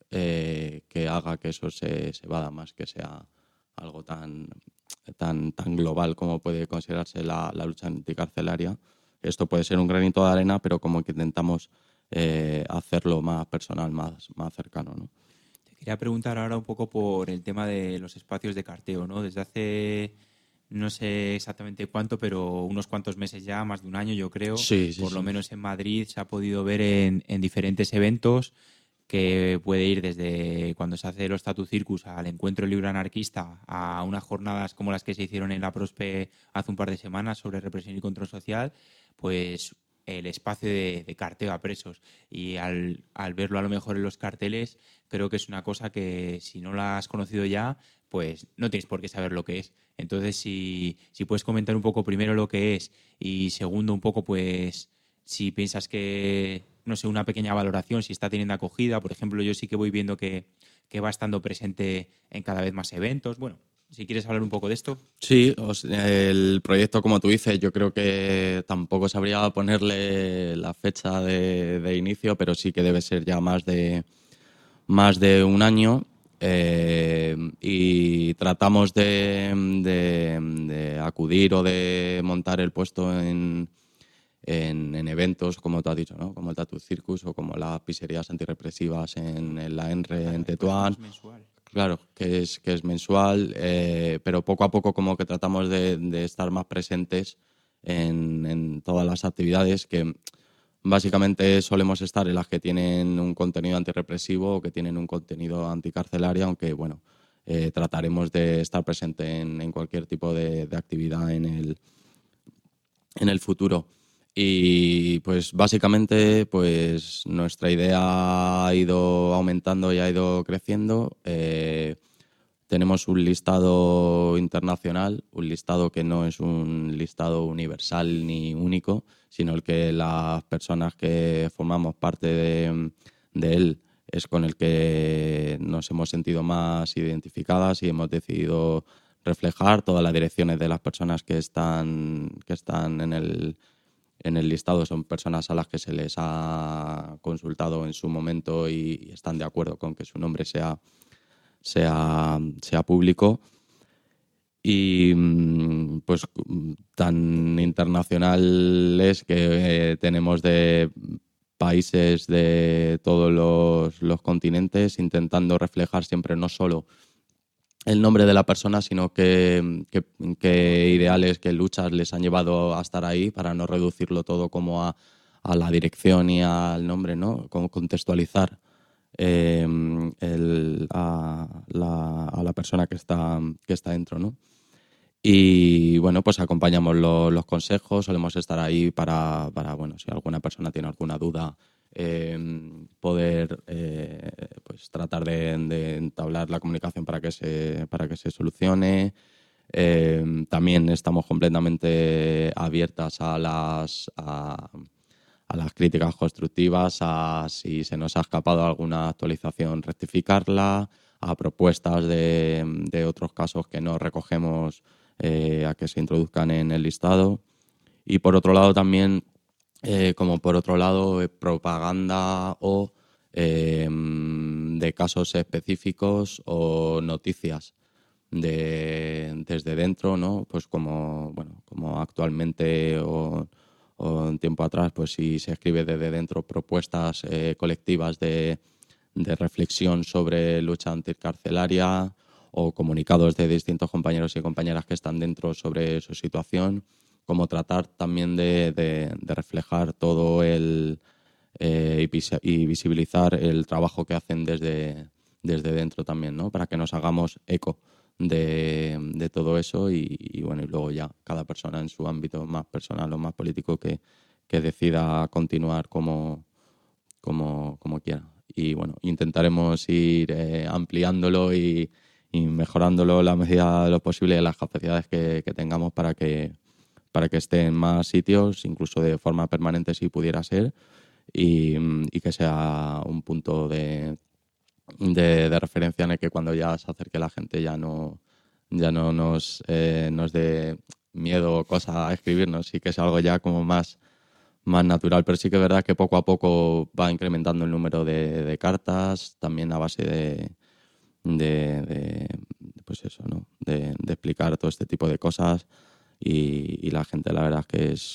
eh, que haga que eso se, se vada más, que sea algo tan, tan, tan global como puede considerarse la, la lucha anticarcelaria. Esto puede ser un granito de arena, pero como que intentamos eh, hacerlo más personal, más, más cercano, ¿no? Quería preguntar ahora un poco por el tema de los espacios de carteo, ¿no? Desde hace, no sé exactamente cuánto, pero unos cuantos meses ya, más de un año yo creo, sí, sí, por sí. lo menos en Madrid se ha podido ver en, en diferentes eventos, que puede ir desde cuando se hace el Statu Circus al Encuentro Libre Anarquista a unas jornadas como las que se hicieron en la Prospe hace un par de semanas sobre represión y control social, pues el espacio de, de carteo a presos. Y al, al verlo a lo mejor en los carteles, creo que es una cosa que si no la has conocido ya, pues no tienes por qué saber lo que es. Entonces, si, si puedes comentar un poco primero lo que es y segundo un poco, pues si piensas que, no sé, una pequeña valoración, si está teniendo acogida. Por ejemplo, yo sí que voy viendo que, que va estando presente en cada vez más eventos. Bueno, si quieres hablar un poco de esto. Sí, el proyecto, como tú dices, yo creo que tampoco sabría ponerle la fecha de, de inicio, pero sí que debe ser ya más de, más de un año. Eh, y tratamos de, de, de acudir o de montar el puesto en, en, en eventos, como tú has dicho, ¿no? Como el Tattoo Circus o como las pizzerías antirrepresivas en, en la ENRE en Tetuán. Claro, que es, que es mensual, eh, pero poco a poco como que tratamos de, de estar más presentes en, en todas las actividades que básicamente solemos estar en las que tienen un contenido antirrepresivo o que tienen un contenido anticarcelario, aunque bueno, eh, trataremos de estar presente en, en cualquier tipo de, de actividad en el, en el futuro. Y pues básicamente pues nuestra idea ha ido aumentando y ha ido creciendo. Eh, tenemos un listado internacional, un listado que no es un listado universal ni único, sino el que las personas que formamos parte de, de él es con el que nos hemos sentido más identificadas y hemos decidido reflejar todas las direcciones de las personas que están, que están en el en el listado son personas a las que se les ha consultado en su momento y, y están de acuerdo con que su nombre sea, sea, sea público. Y pues tan internacional es que eh, tenemos de países de todos los, los continentes intentando reflejar siempre no solo el nombre de la persona, sino que, que, que ideales, que luchas les han llevado a estar ahí, para no reducirlo todo como a, a la dirección y al nombre, ¿no? Como contextualizar eh, el, a, la, a la persona que está, que está dentro, ¿no? Y bueno, pues acompañamos lo, los consejos, solemos estar ahí para, para, bueno, si alguna persona tiene alguna duda, eh, poder eh, pues tratar de, de entablar la comunicación para que se, para que se solucione. Eh, también estamos completamente abiertas a las, a, a las críticas constructivas, a si se nos ha escapado alguna actualización, rectificarla, a propuestas de, de otros casos que no recogemos, Eh, a que se introduzcan en el listado. Y por otro lado también, eh, como por otro lado, eh, propaganda o eh, de casos específicos o noticias de, desde dentro, ¿no? Pues como, bueno, como actualmente o, o un tiempo atrás, pues si se escribe desde dentro propuestas eh, colectivas de, de reflexión sobre lucha anticarcelaria, o comunicados de distintos compañeros y compañeras que están dentro sobre su situación, como tratar también de, de, de reflejar todo el eh, y visibilizar el trabajo que hacen desde, desde dentro también, ¿no? Para que nos hagamos eco de, de todo eso y, y bueno, y luego ya cada persona en su ámbito más personal o más político que, que decida continuar como, como, como quiera. Y bueno, intentaremos ir eh, ampliándolo y y mejorándolo la medida de lo posible de las capacidades que, que tengamos para que, para que esté en más sitios, incluso de forma permanente si pudiera ser, y, y que sea un punto de, de, de referencia en el que cuando ya se acerque la gente ya no, ya no nos, eh, nos dé miedo o cosa a escribirnos, y que sea algo ya como más, más natural. Pero sí que es verdad que poco a poco va incrementando el número de, de cartas, también a base de De, de pues eso, ¿no? De, de explicar todo este tipo de cosas y, y la gente, la verdad es que es,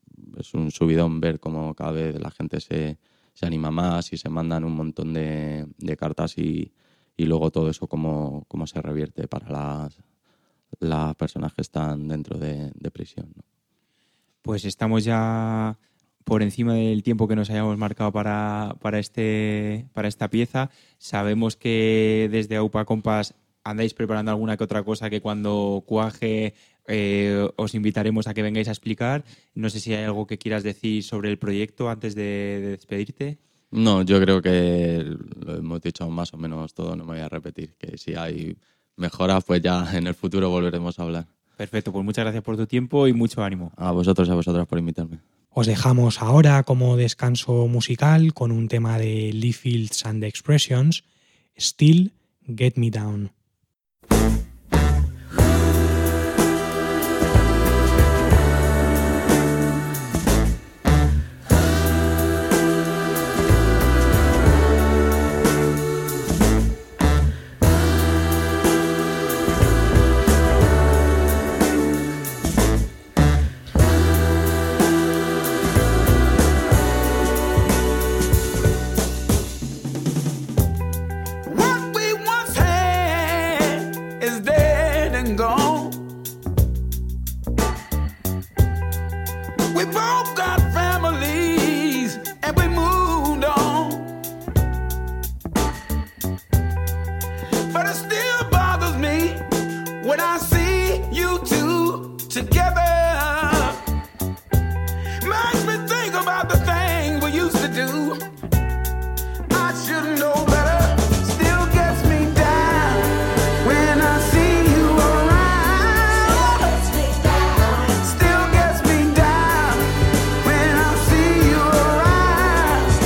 es un subidón ver cómo cada vez la gente se, se anima más y se mandan un montón de, de cartas y, y luego todo eso cómo, cómo se revierte para las, las personas que están dentro de, de prisión, ¿no? Pues estamos ya por encima del tiempo que nos hayamos marcado para, para, este, para esta pieza. Sabemos que desde AUPA Compas andáis preparando alguna que otra cosa que cuando cuaje eh, os invitaremos a que vengáis a explicar. No sé si hay algo que quieras decir sobre el proyecto antes de, de despedirte. No, yo creo que lo hemos dicho más o menos todo, no me voy a repetir. Que si hay mejoras, pues ya en el futuro volveremos a hablar. Perfecto, pues muchas gracias por tu tiempo y mucho ánimo. A vosotros y a vosotras por invitarme. Os dejamos ahora como descanso musical con un tema de Lee Fields and the Expressions, Still Get Me Down. Still gets me down when I see you around.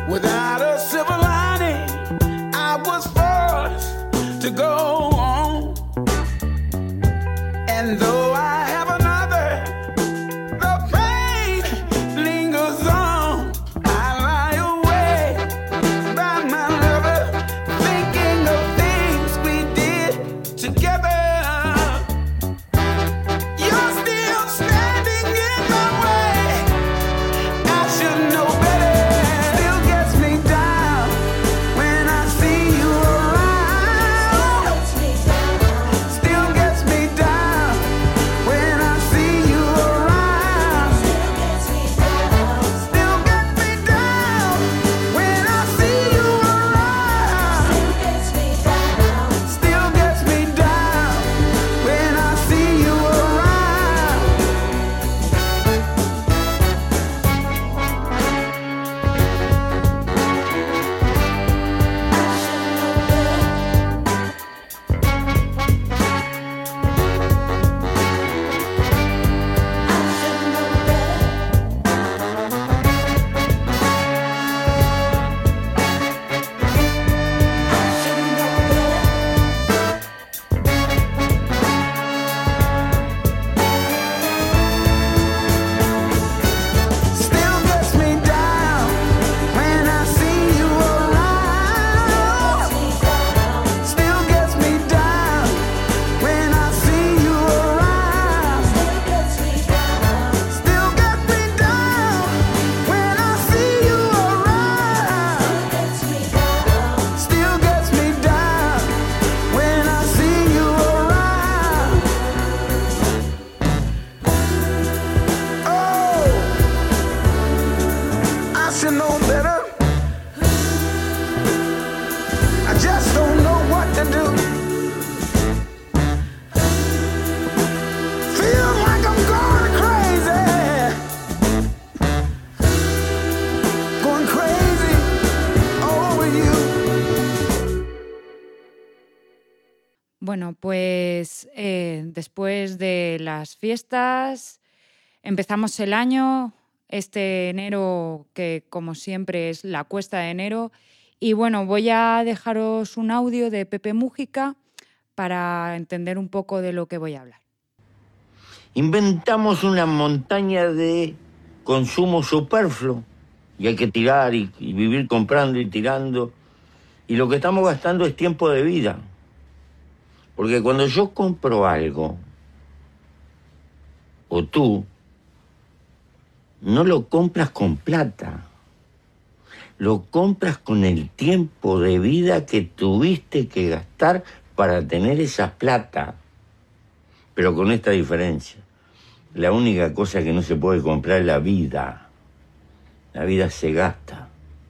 Without a silver lining, I was forced to go on. And though I have another, the pain lingers on. I lie awake by my lover, thinking of things we did together. You're still standing in my way. I should know better. Still gets me down when I see you around. Still gets me down when I see you around. Still gets me down when I see you around. Still gets me down when I see you around. Still gets me down when I see you around. Still gets me down when I see you around. Still gets me down when I see you around. Still gets me down when I see you around. Oh, I should know better. I just don't know what to do. Feel like I'm going crazy. Going crazy over you. Bueno, pues eh, después de las fiestas empezamos el año, este enero que como siempre es la cuesta de enero. Y bueno, voy a dejaros un audio de Pepe Mújica para entender un poco de lo que voy a hablar. Inventamos una montaña de consumo superfluo y hay que tirar y, y vivir comprando y tirando. Y lo que estamos gastando es tiempo de vida. Porque cuando yo compro algo, o tú, no lo compras con plata. Lo compras con el tiempo de vida que tuviste que gastar para tener esa plata. Pero con esta diferencia. La única cosa que no se puede comprar es la vida. La vida se gasta.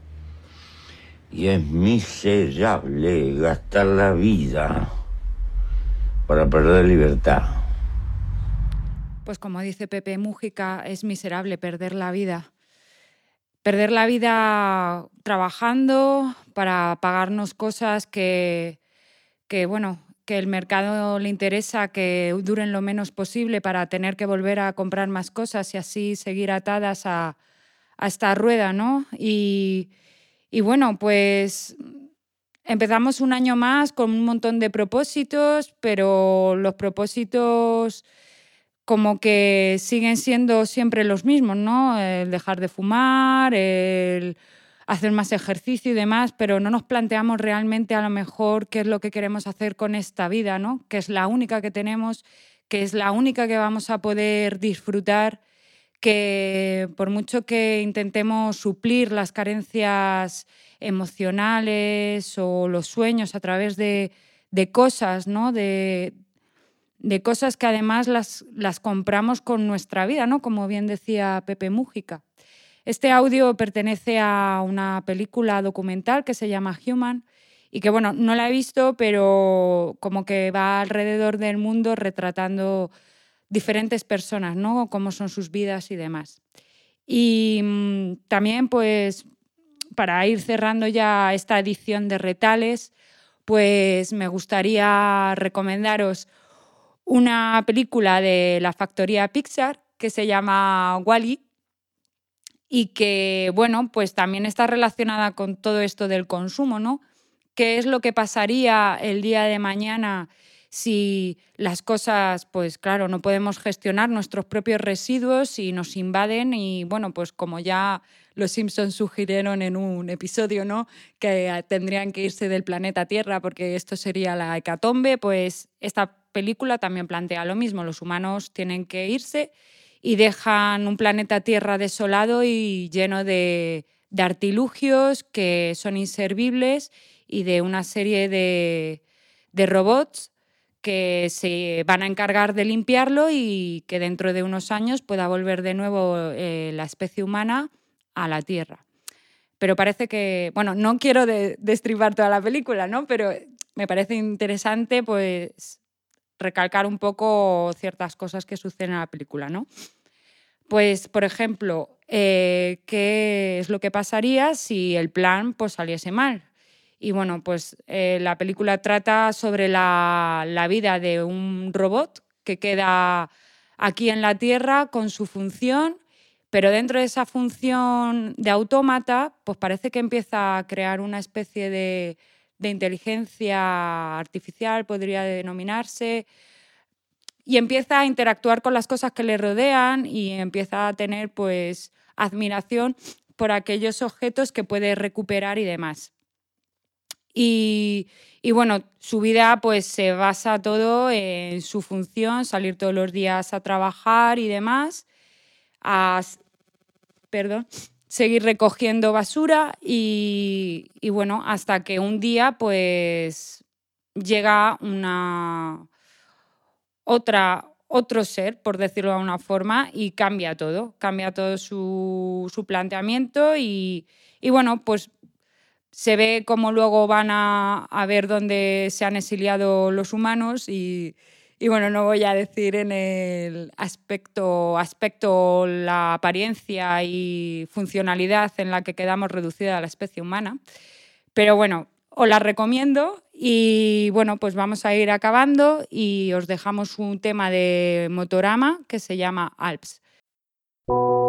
Y es miserable gastar la vida para perder libertad. Pues como dice Pepe Mújica, es miserable perder la vida. Perder la vida trabajando para pagarnos cosas que, que, bueno, que el mercado le interesa que duren lo menos posible para tener que volver a comprar más cosas y así seguir atadas a, a esta rueda, ¿no? Y, y bueno, pues empezamos un año más con un montón de propósitos, pero los propósitos como que siguen siendo siempre los mismos, ¿no? El dejar de fumar, el hacer más ejercicio y demás, pero no nos planteamos realmente a lo mejor qué es lo que queremos hacer con esta vida, ¿no? Que es la única que tenemos, que es la única que vamos a poder disfrutar, que por mucho que intentemos suplir las carencias emocionales o los sueños a través de, de cosas, ¿no? De, de cosas que además las, las compramos con nuestra vida, ¿no? Como bien decía Pepe Mújica. Este audio pertenece a una película documental que se llama Human y que, bueno, no la he visto, pero como que va alrededor del mundo retratando diferentes personas, ¿no? Cómo son sus vidas y demás. Y mmm, también, pues, para ir cerrando ya esta edición de Retales, pues me gustaría recomendaros una película de la factoría Pixar que se llama Wall-E y que, bueno, pues también está relacionada con todo esto del consumo, ¿no? ¿Qué es lo que pasaría el día de mañana si las cosas, pues claro, no podemos gestionar nuestros propios residuos y nos invaden? Y bueno, pues como ya los Simpsons sugirieron en un episodio, ¿no?, que tendrían que irse del planeta Tierra porque esto sería la hecatombe, pues esta película también plantea lo mismo. Los humanos tienen que irse y dejan un planeta Tierra desolado y lleno de, de artilugios que son inservibles y de una serie de, de robots que se van a encargar de limpiarlo y que dentro de unos años pueda volver de nuevo eh, la especie humana a la Tierra. Pero parece que, bueno, no quiero de, destribar toda la película, ¿no? Pero me parece interesante, pues, recalcar un poco ciertas cosas que suceden en la película, ¿no? Pues, por ejemplo, eh, ¿qué es lo que pasaría si el plan pues, saliese mal? Y bueno, pues eh, la película trata sobre la, la vida de un robot que queda aquí en la Tierra con su función, pero dentro de esa función de autómata, pues parece que empieza a crear una especie de, de inteligencia artificial, podría denominarse, y empieza a interactuar con las cosas que le rodean y empieza a tener pues admiración por aquellos objetos que puede recuperar y demás. Y, y bueno, su vida pues se basa todo en su función, salir todos los días a trabajar y demás, a, perdón, seguir recogiendo basura y, y bueno, hasta que un día pues llega una otra, otro ser, por decirlo de alguna forma, y cambia todo, cambia todo su, su planteamiento y, y bueno, pues se ve cómo luego van a, a ver dónde se han exiliado los humanos y, y bueno, no voy a decir en el aspecto, aspecto, la apariencia y funcionalidad en la que quedamos reducida a la especie humana, pero bueno, os la recomiendo y bueno, pues vamos a ir acabando y os dejamos un tema de Motorama que se llama Alps.